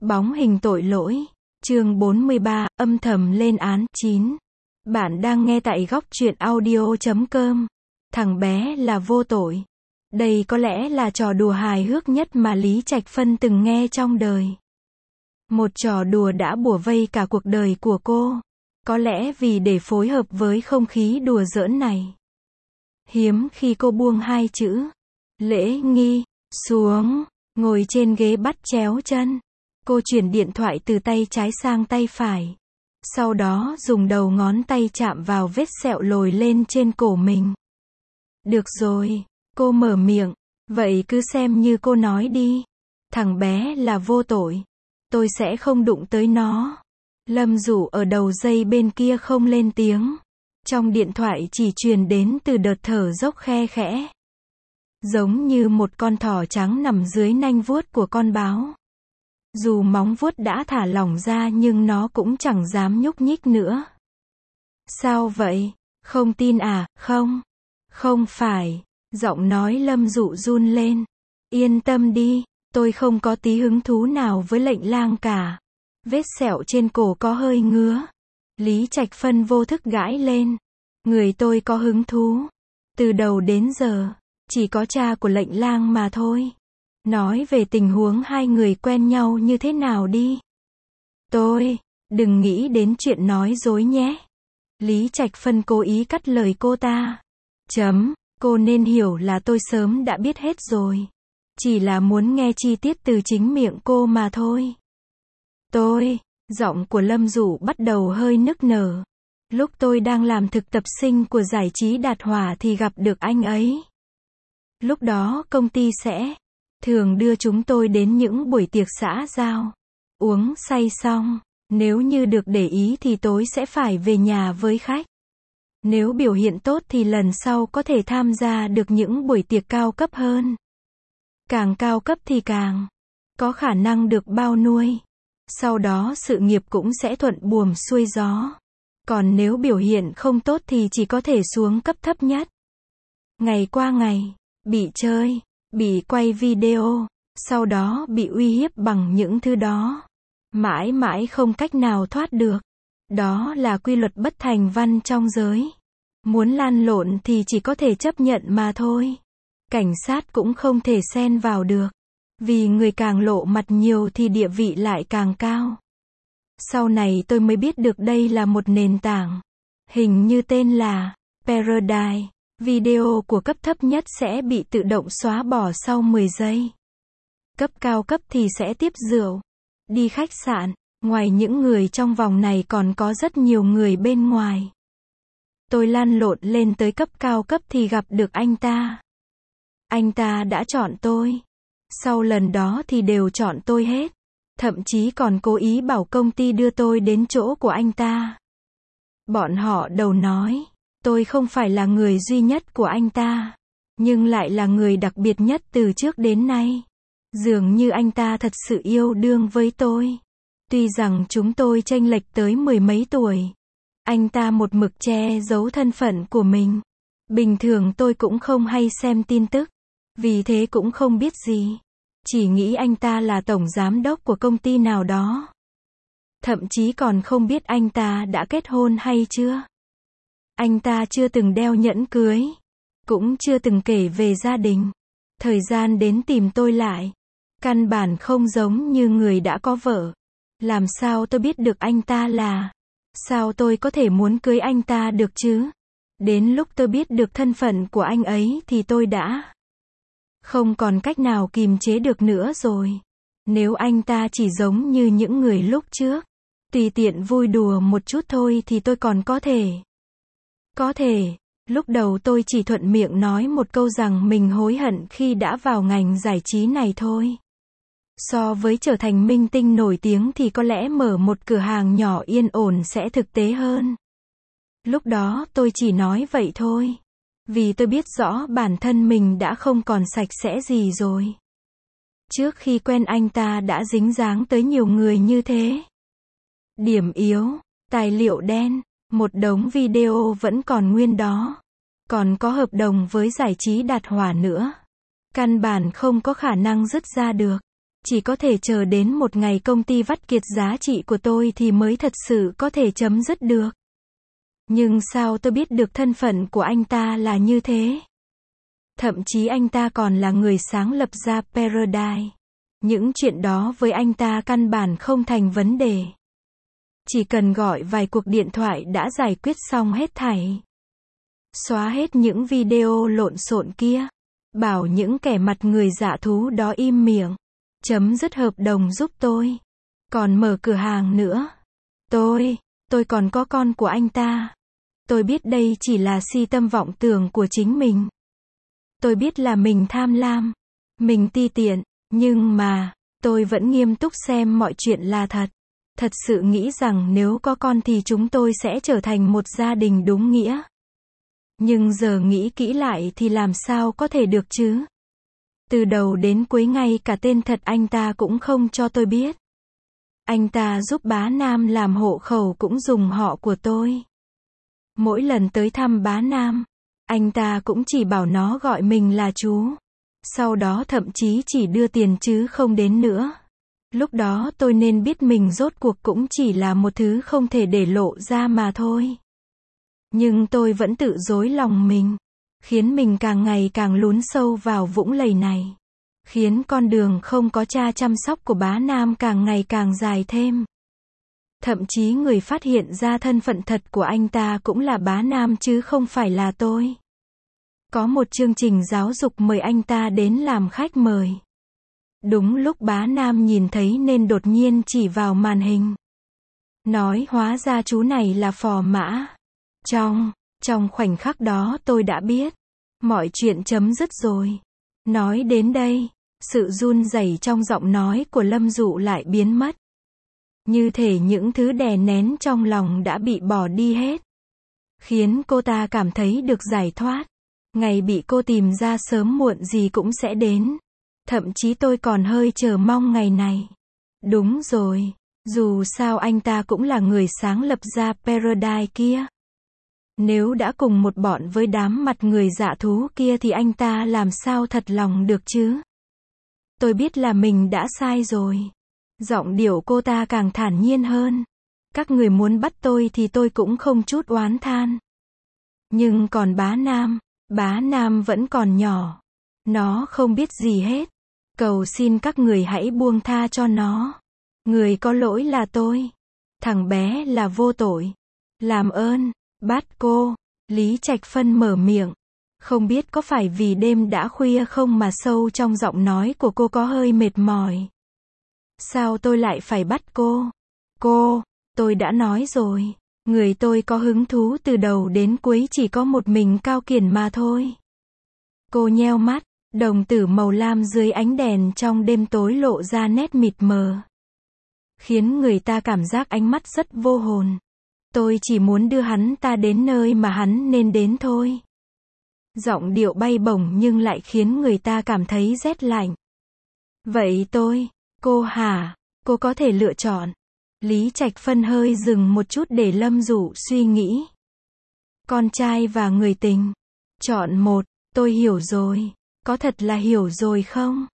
Bóng hình tội lỗi. Chương 43, âm thầm lên án. 9. Bạn đang nghe tại góc truyện audio.com. Thằng bé là vô tội. Đây có lẽ là trò đùa hài hước nhất mà Lý Trạch Phân từng nghe trong đời. Một trò đùa đã bủa vây cả cuộc đời của cô. Có lẽ vì để phối hợp với không khí đùa giỡn này, hiếm khi cô buông hai chữ lễ nghi xuống, ngồi trên ghế bắt chéo chân. Cô chuyển điện thoại từ tay trái sang tay phải. Sau đó dùng đầu ngón tay chạm vào vết sẹo lồi lên trên cổ mình. Được rồi, cô mở miệng. Vậy cứ xem như cô nói đi. Thằng bé là vô tội. Tôi sẽ không đụng tới nó. Lâm Dụ ở đầu dây bên kia không lên tiếng. Trong điện thoại chỉ truyền đến từ đợt thở dốc khe khẽ. Giống như một con thỏ trắng nằm dưới nanh vuốt của con báo. Dù móng vuốt đã thả lỏng ra nhưng nó cũng chẳng dám nhúc nhích nữa. Sao vậy? Không tin à? Không. Không phải. Giọng nói Lâm Dụ run lên. Yên tâm đi, tôi không có tí hứng thú nào với lệnh lang cả. Vết sẹo trên cổ có hơi ngứa. Lý Trạch Phân vô thức gãi lên. Người tôi có hứng thú. Từ đầu đến giờ, chỉ có cha của lệnh lang mà thôi. Nói về tình huống hai người quen nhau như thế nào đi. Đừng nghĩ đến chuyện nói dối nhé. Lý Trạch Phân cố ý cắt lời cô ta. Cô nên hiểu là tôi sớm đã biết hết rồi. Chỉ là muốn nghe chi tiết từ chính miệng cô mà thôi. Giọng của Lâm Dụ bắt đầu hơi nức nở. Lúc tôi đang làm thực tập sinh của giải trí Đạt Hỏa thì gặp được anh ấy. Lúc đó công ty sẽ thường đưa chúng tôi đến những buổi tiệc xã giao. Uống say xong, nếu như được để ý thì tối sẽ phải về nhà với khách. Nếu biểu hiện tốt thì lần sau có thể tham gia được những buổi tiệc cao cấp hơn. Càng cao cấp thì càng có khả năng được bao nuôi. Sau đó sự nghiệp cũng sẽ thuận buồm xuôi gió. Còn nếu biểu hiện không tốt thì chỉ có thể xuống cấp thấp nhất. Ngày qua ngày, bị chơi, bị quay video, sau đó bị uy hiếp bằng những thứ đó. Mãi mãi không cách nào thoát được. Đó là quy luật bất thành văn trong giới. Muốn lan lộn thì chỉ có thể chấp nhận mà thôi. Cảnh sát cũng không thể xen vào được. Vì người càng lộ mặt nhiều thì địa vị lại càng cao. Sau này tôi mới biết được đây là một nền tảng. Hình như tên là Paradise. Video của cấp thấp nhất sẽ bị tự động xóa bỏ sau 10 giây. Cấp cao cấp thì sẽ tiếp rượu, đi khách sạn. Ngoài những người trong vòng này còn có rất nhiều người bên ngoài. Tôi lăn lộn lên tới cấp cao cấp thì gặp được anh ta. Anh ta đã chọn tôi. Sau lần đó thì đều chọn tôi hết. Thậm chí còn cố ý bảo công ty đưa tôi đến chỗ của anh ta. Bọn họ đầu nói, tôi không phải là người duy nhất của anh ta, nhưng lại là người đặc biệt nhất từ trước đến nay. Dường như anh ta thật sự yêu đương với tôi. Tuy rằng chúng tôi chênh lệch tới 10 mấy tuổi. Anh ta một mực che giấu thân phận của mình. Bình thường tôi cũng không hay xem tin tức. Vì thế cũng không biết gì. Chỉ nghĩ anh ta là tổng giám đốc của công ty nào đó. Thậm chí còn không biết anh ta đã kết hôn hay chưa. Anh ta chưa từng đeo nhẫn cưới. Cũng chưa từng kể về gia đình. Thời gian đến tìm tôi lại. Căn bản không giống như người đã có vợ. Làm sao tôi biết được anh ta là. Sao tôi có thể muốn cưới anh ta được chứ? Đến lúc tôi biết được thân phận của anh ấy thì tôi đã không còn cách nào kìm chế được nữa rồi. Nếu anh ta chỉ giống như những người lúc trước, tùy tiện vui đùa một chút thôi thì tôi còn có thể. Lúc đầu tôi chỉ thuận miệng nói một câu rằng mình hối hận khi đã vào ngành giải trí này thôi. So với trở thành minh tinh nổi tiếng thì có lẽ mở một cửa hàng nhỏ yên ổn sẽ thực tế hơn. Lúc đó tôi chỉ nói vậy thôi. Vì tôi biết rõ bản thân mình đã không còn sạch sẽ gì rồi. Trước khi quen anh ta đã dính dáng tới nhiều người như thế. Điểm yếu, tài liệu đen, một đống video vẫn còn nguyên đó. Còn có hợp đồng với giải trí Đạt Hỏa nữa. Căn bản không có khả năng dứt ra được. Chỉ có thể chờ đến một ngày công ty vắt kiệt giá trị của tôi thì mới thật sự có thể chấm dứt được. Nhưng sao tôi biết được thân phận của anh ta là như thế? Thậm chí anh ta còn là người sáng lập ra Paradise. Những chuyện đó với anh ta căn bản không thành vấn đề. Chỉ cần gọi vài cuộc điện thoại đã giải quyết xong hết thảy. Xóa hết những video lộn xộn kia. Bảo những kẻ mặt người dạ thú đó im miệng. Chấm dứt hợp đồng giúp tôi. Còn mở cửa hàng nữa. Tôi còn có con của anh ta. Tôi biết đây chỉ là si tâm vọng tưởng của chính mình. Tôi biết là mình tham lam. Mình ti tiện. Nhưng mà, tôi vẫn nghiêm túc xem mọi chuyện là thật. Thật sự nghĩ rằng nếu có con thì chúng tôi sẽ trở thành một gia đình đúng nghĩa. Nhưng giờ nghĩ kỹ lại thì làm sao có thể được chứ? Từ đầu đến cuối ngay cả tên thật anh ta cũng không cho tôi biết. Anh ta giúp bá Nam làm hộ khẩu cũng dùng họ của tôi. Mỗi lần tới thăm bá Nam, anh ta cũng chỉ bảo nó gọi mình là chú. Sau đó thậm chí chỉ đưa tiền chứ không đến nữa. Lúc đó tôi nên biết mình rốt cuộc cũng chỉ là một thứ không thể để lộ ra mà thôi. Nhưng tôi vẫn tự dối lòng mình. Khiến mình càng ngày càng lún sâu vào vũng lầy này. Khiến con đường không có cha chăm sóc của bá Nam càng ngày càng dài thêm. Thậm chí người phát hiện ra thân phận thật của anh ta cũng là bá Nam chứ không phải là tôi. Có một chương trình giáo dục mời anh ta đến làm khách mời. Đúng lúc bá Nam nhìn thấy nên đột nhiên chỉ vào màn hình. Nói hóa ra chú này là phò mã. Trong khoảnh khắc đó tôi đã biết. Mọi chuyện chấm dứt rồi. Nói đến đây, sự run rẩy trong giọng nói của Lâm Dụ lại biến mất. Như thể những thứ đè nén trong lòng đã bị bỏ đi hết. Khiến cô ta cảm thấy được giải thoát. Ngày bị cô tìm ra sớm muộn gì cũng sẽ đến. Thậm chí tôi còn hơi chờ mong ngày này. Đúng rồi, dù sao anh ta cũng là người sáng lập ra Paradise kia. Nếu đã cùng một bọn với đám mặt người dạ thú kia thì anh ta làm sao thật lòng được chứ? Tôi biết là mình đã sai rồi. Giọng điệu cô ta càng thản nhiên hơn. Các người muốn bắt tôi thì tôi cũng không chút oán than. Nhưng còn bá Nam vẫn còn nhỏ. Nó không biết gì hết. Cầu xin các người hãy buông tha cho nó. Người có lỗi là tôi. Thằng bé là vô tội. Làm ơn, bắt cô. Lý Trạch Phân mở miệng. Không biết có phải vì đêm đã khuya không mà sâu trong giọng nói của cô có hơi mệt mỏi. Sao tôi lại phải bắt cô? Tôi đã nói rồi. Người tôi có hứng thú từ đầu đến cuối chỉ có một mình Cao Kiển mà thôi. Cô nheo mắt, đồng tử màu lam dưới ánh đèn trong đêm tối lộ ra nét mịt mờ. Khiến người ta cảm giác ánh mắt rất vô hồn. Tôi chỉ muốn đưa hắn ta đến nơi mà hắn nên đến thôi. Giọng điệu bay bổng nhưng lại khiến người ta cảm thấy rét lạnh. Vậy cô hả? Cô có thể lựa chọn. Lý Trạch Phân hơi dừng một chút để Lâm Dụ suy nghĩ. Con trai và người tình. Chọn một, tôi hiểu rồi. Có thật là hiểu rồi không?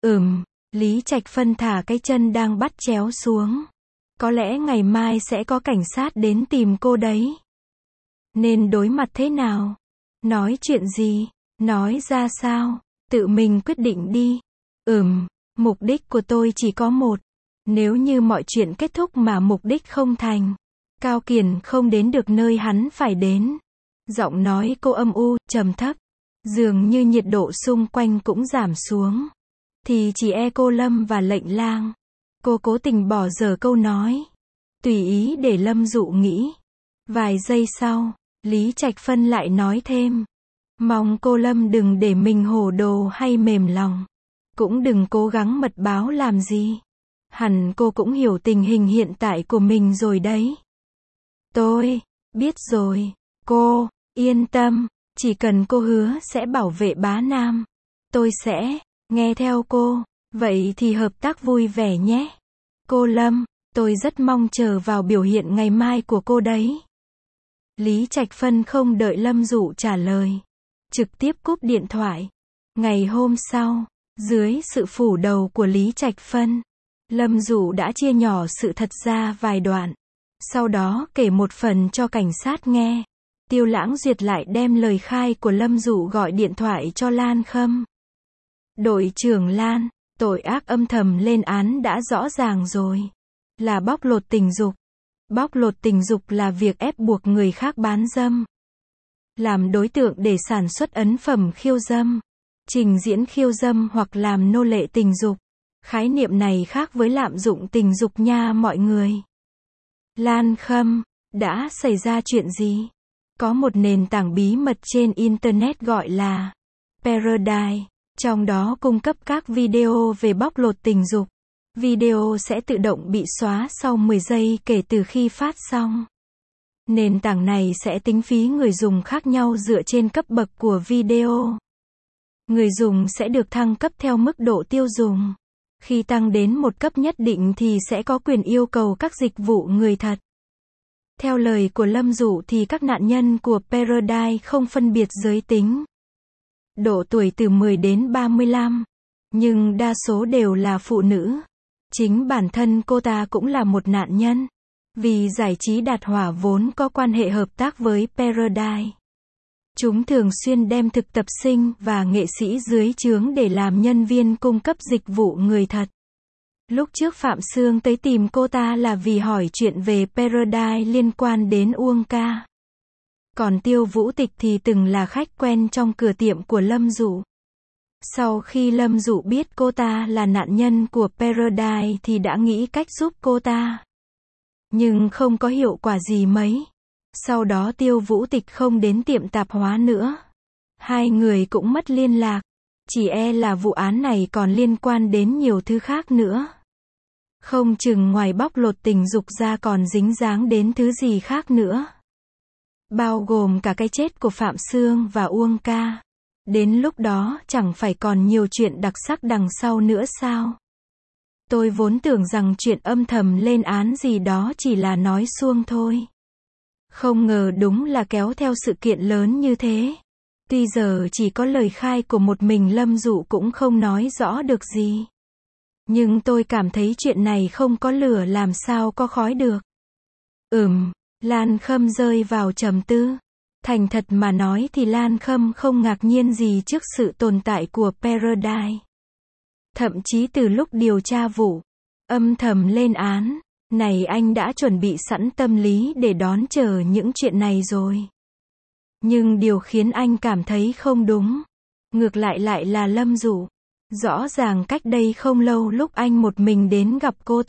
Lý Trạch Phân thả cái chân đang bắt chéo xuống. Có lẽ ngày mai sẽ có cảnh sát đến tìm cô đấy. Nên đối mặt thế nào? Nói chuyện gì? Nói ra sao? Tự mình quyết định đi. Mục đích của tôi chỉ có một. Nếu như mọi chuyện kết thúc mà mục đích không thành, Cao Kiển không đến được nơi hắn phải đến. Giọng nói cô âm u, trầm thấp. Dường như nhiệt độ xung quanh cũng giảm xuống. Thì chỉ cô Lâm và Lệnh Lang. Cô cố tình bỏ dở câu nói. Tùy ý để Lâm Dụ nghĩ. Vài giây sau, Lý Trạch Phân lại nói thêm. Mong cô Lâm đừng để mình hồ đồ hay mềm lòng. Cũng đừng cố gắng mật báo làm gì. Hẳn cô cũng hiểu tình hình hiện tại của mình rồi đấy. Tôi biết rồi. Cô yên tâm. Chỉ cần cô hứa sẽ bảo vệ bá Nam. Tôi sẽ nghe theo cô. Vậy thì hợp tác vui vẻ nhé. Cô Lâm, tôi rất mong chờ vào biểu hiện ngày mai của cô đấy. Lý Trạch Phân không đợi Lâm Dụ trả lời. Trực tiếp cúp điện thoại. Ngày hôm sau, Dưới sự phủ đầu của Lý Trạch Phân, Lâm Dụ đã chia nhỏ sự thật ra vài đoạn. Sau đó kể một phần cho cảnh sát nghe. Tiêu Lãng Duyệt lại đem lời khai của Lâm Dụ gọi điện thoại cho Lan Khâm. Đội trưởng Lan, tội ác âm thầm lên án đã rõ ràng rồi. Là bóc lột tình dục. Bóc lột tình dục là việc ép buộc người khác bán dâm. Làm đối tượng để sản xuất ấn phẩm khiêu dâm. Trình diễn khiêu dâm hoặc làm nô lệ tình dục. Khái niệm này khác với lạm dụng tình dục nha mọi người. Lan Khâm, đã xảy ra chuyện gì? Có một nền tảng bí mật trên Internet gọi là Paradise, trong đó cung cấp các video về bóc lột tình dục. Video sẽ tự động bị xóa sau 10 giây kể từ khi phát xong. Nền tảng này sẽ tính phí người dùng khác nhau dựa trên cấp bậc của video. Người dùng sẽ được thăng cấp theo mức độ tiêu dùng. Khi tăng đến một cấp nhất định thì sẽ có quyền yêu cầu các dịch vụ người thật. Theo lời của Lâm Dụ thì các nạn nhân của Paradise không phân biệt giới tính. Độ tuổi từ 10 đến 35. Nhưng đa số đều là phụ nữ. Chính bản thân cô ta cũng là một nạn nhân. Vì giải trí Đạt Hỏa vốn có quan hệ hợp tác với Paradise. Chúng thường xuyên đem thực tập sinh và nghệ sĩ dưới trướng để làm nhân viên cung cấp dịch vụ người thật. Lúc trước Phạm Sương tới tìm cô ta là vì hỏi chuyện về Paradise liên quan đến Uông Ca. Còn Tiêu Vũ Tịch thì từng là khách quen trong cửa tiệm của Lâm Dụ. Sau khi Lâm Dụ biết cô ta là nạn nhân của Paradise thì đã nghĩ cách giúp cô ta. Nhưng không có hiệu quả gì mấy. Sau đó Tiêu Vũ Tịch không đến tiệm tạp hóa nữa. Hai người cũng mất liên lạc. Chỉ e là vụ án này còn liên quan đến nhiều thứ khác nữa. Không chừng ngoài bóc lột tình dục ra còn dính dáng đến thứ gì khác nữa. Bao gồm cả cái chết của Phạm Sương và Uông Ca. Đến lúc đó chẳng phải còn nhiều chuyện đặc sắc đằng sau nữa sao? Tôi vốn tưởng rằng chuyện âm thầm lên án gì đó chỉ là nói suông thôi. Không ngờ đúng là kéo theo sự kiện lớn như thế. Tuy giờ chỉ có lời khai của một mình Lâm Dụ cũng không nói rõ được gì. Nhưng tôi cảm thấy chuyện này không có lửa làm sao có khói được. Lan Khâm rơi vào trầm tư. Thành thật mà nói thì Lan Khâm không ngạc nhiên gì trước sự tồn tại của Paradise. Thậm chí từ lúc điều tra vụ âm thầm lên án này anh đã chuẩn bị sẵn tâm lý để đón chờ những chuyện này rồi. Nhưng điều khiến anh cảm thấy không đúng. Ngược lại là Lâm Dụ. Rõ ràng cách đây không lâu lúc anh một mình đến gặp cô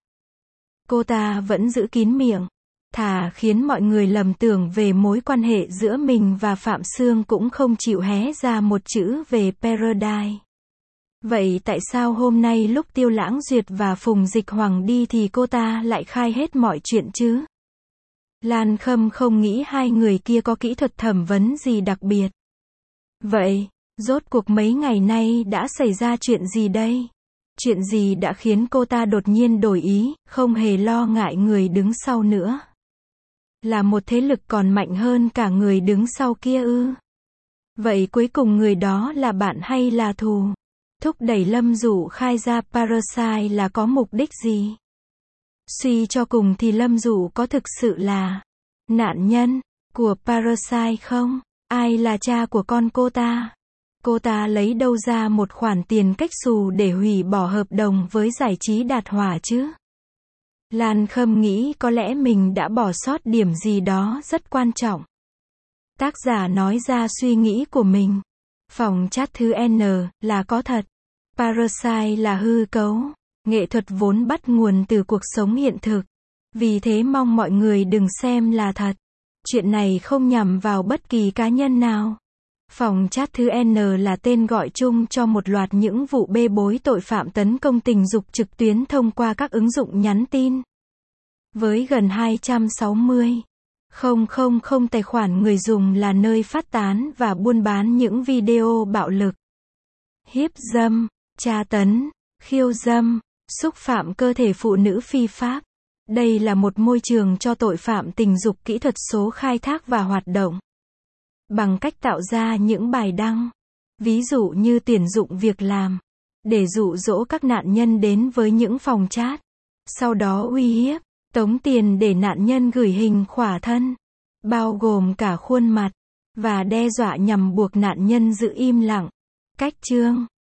ta vẫn giữ kín miệng. Thà khiến mọi người lầm tưởng về mối quan hệ giữa mình và Phạm Sương cũng không chịu hé ra một chữ về Paradise. Vậy tại sao hôm nay lúc Tiêu Lãng Duyệt và Phùng Dịch Hoàng đi thì cô ta lại khai hết mọi chuyện chứ? Lan Khâm không nghĩ hai người kia có kỹ thuật thẩm vấn gì đặc biệt. Vậy, rốt cuộc mấy ngày nay đã xảy ra chuyện gì đây? Chuyện gì đã khiến cô ta đột nhiên đổi ý, không hề lo ngại người đứng sau nữa? Là một thế lực còn mạnh hơn cả người đứng sau kia ư? Vậy cuối cùng người đó là bạn hay là thù? Thúc đẩy Lâm Dụ khai ra Paradise là có mục đích gì? Suy cho cùng thì Lâm Dụ có thực sự là nạn nhân của Paradise không? Ai là cha của con cô ta? Cô ta lấy đâu ra một khoản tiền cách xù để hủy bỏ hợp đồng với giải trí Đạt Hỏa chứ? Lan Khâm nghĩ có lẽ mình đã bỏ sót điểm gì đó rất quan trọng. Tác giả nói ra suy nghĩ của mình. Phòng chat thứ N là có thật. Paradise là hư cấu. Nghệ thuật vốn bắt nguồn từ cuộc sống hiện thực. Vì thế mong mọi người đừng xem là thật. Chuyện này không nhằm vào bất kỳ cá nhân nào. Phòng chat thứ N là tên gọi chung cho một loạt những vụ bê bối tội phạm tấn công tình dục trực tuyến thông qua các ứng dụng nhắn tin. Với gần 260.000 tài khoản người dùng là nơi phát tán và buôn bán những video bạo lực, hiếp dâm, tra tấn, khiêu dâm, xúc phạm cơ thể phụ nữ phi pháp. Đây là một môi trường cho tội phạm tình dục kỹ thuật số khai thác và hoạt động. Bằng cách tạo ra những bài đăng, ví dụ như tuyển dụng việc làm, để dụ dỗ các nạn nhân đến với những phòng chat. Sau đó uy hiếp, tống tiền để nạn nhân gửi hình khỏa thân, bao gồm cả khuôn mặt, và đe dọa nhằm buộc nạn nhân giữ im lặng. Cách chương